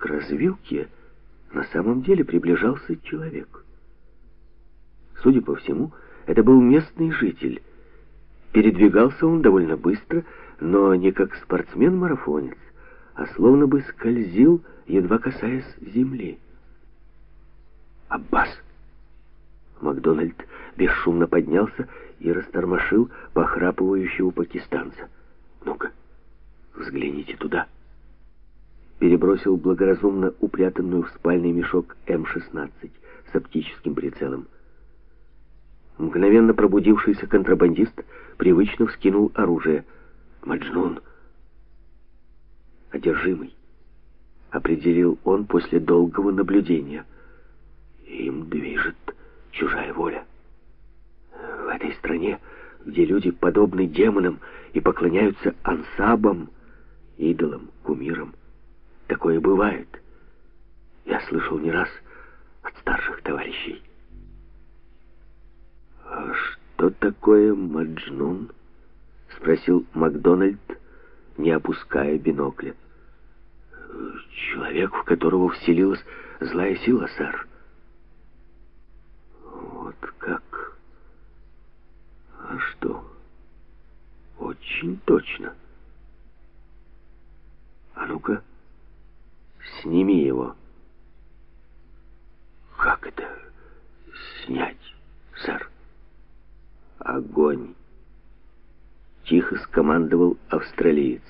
к развилке на самом деле приближался человек. Судя по всему, это был местный житель. Передвигался он довольно быстро, но не как спортсмен-марафонец, а словно бы скользил, едва касаясь земли. «Аббас!» Макдональд бесшумно поднялся и растормошил похрапывающего пакистанца. «Ну-ка, взгляните туда!» Перебросил благоразумно упрятанную в спальный мешок М-16 с оптическим прицелом. Мгновенно пробудившийся контрабандист привычно вскинул оружие. «Маджнун!» «Одержимый», — определил он после долгого наблюдения. «Им движет чужая воля. В этой стране, где люди подобны демонам и поклоняются ансабам, идолам, кумирам, такое бывает. Я слышал не раз от старших товарищей». «А что такое Маджнун?» — спросил Макдональд, не опуская бинокля. «Человек, в которого вселилась злая сила, сэр». «Вот как? А что? Очень точно. А ну-ка, сними его». «Как это снять, сэр?» «Огонь!» — тихо скомандовал австралиец.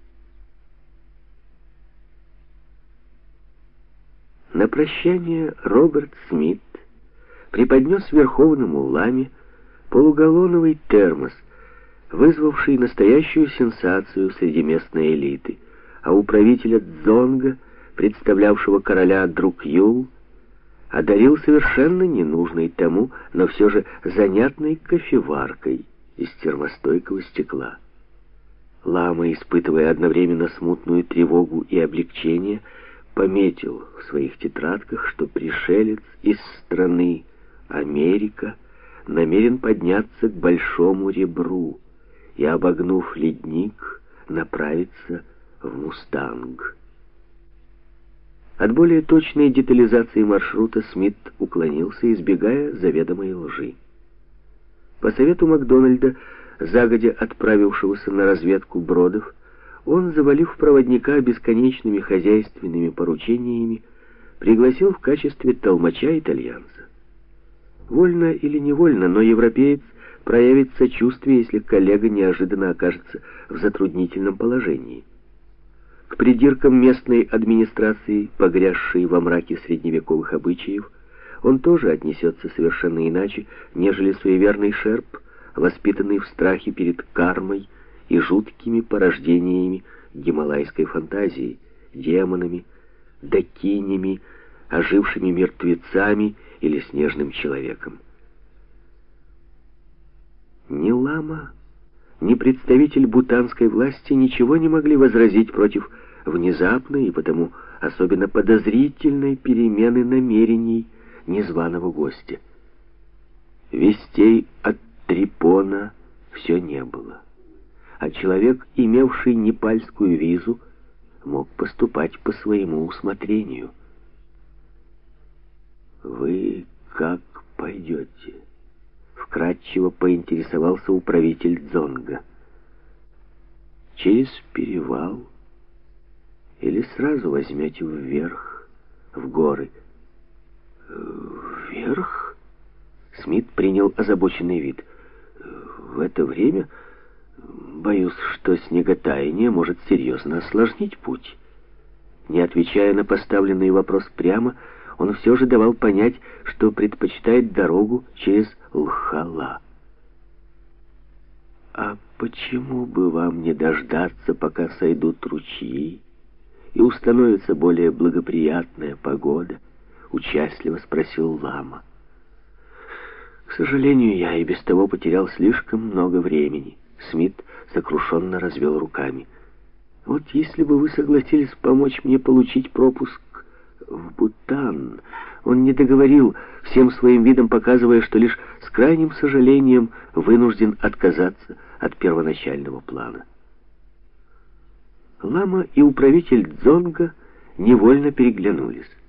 На прощание Роберт Смит преподнес верховному ламе полугаллоновый термос, вызвавший настоящую сенсацию среди местной элиты, а управителя Дзонга, представлявшего короля Друкьюл, одарил совершенно ненужной тому, но все же занятной кофеваркой из термостойкого стекла. Лама, испытывая одновременно смутную тревогу и облегчение, пометил в своих тетрадках, что пришелец из страны Америка намерен подняться к Большому Ребру и, обогнув ледник, направиться в Мустанг. От более точной детализации маршрута Смит уклонился, избегая заведомой лжи. По совету Макдональда, загодя отправившегося на разведку Бродов, он, завалив проводника бесконечными хозяйственными поручениями, пригласил в качестве толмача итальянца. Вольно или невольно, но европеец проявит сочувствие, если коллега неожиданно окажется в затруднительном положении. К придиркам местной администрации, погрязшей во мраке средневековых обычаев, он тоже отнесется совершенно иначе, нежели суеверный шерп, воспитанный в страхе перед кармой и жуткими порождениями гималайской фантазии, демонами, дакинями, ожившими мертвецами или снежным человеком. Ни лама, ни представитель бутанской власти ничего не могли возразить против внезапной и потому особенно подозрительной перемены намерений незваного гостя. Вестей от Трипона все не было, а человек, имевший непальскую визу, мог поступать по своему усмотрению. «Вы как пойдете?» — вкратчиво поинтересовался управитель Дзонга. «Через перевал? Или сразу возьмете вверх, в горы?» «Вверх?» — Смит принял озабоченный вид. «В это время, боюсь, что снеготаяние может серьезно осложнить путь». Не отвечая на поставленный вопрос прямо, он все же давал понять, что предпочитает дорогу через Лхала. «А почему бы вам не дождаться, пока сойдут ручьи и установится более благоприятная погода?» — участливо спросил лама. «К сожалению, я и без того потерял слишком много времени». Смит сокрушенно развел руками. «Вот если бы вы согласились помочь мне получить пропуск в Бутан...» Он не договорил, всем своим видом показывая, что лишь с крайним сожалением вынужден отказаться от первоначального плана. Лама и управитель Дзонга невольно переглянулись.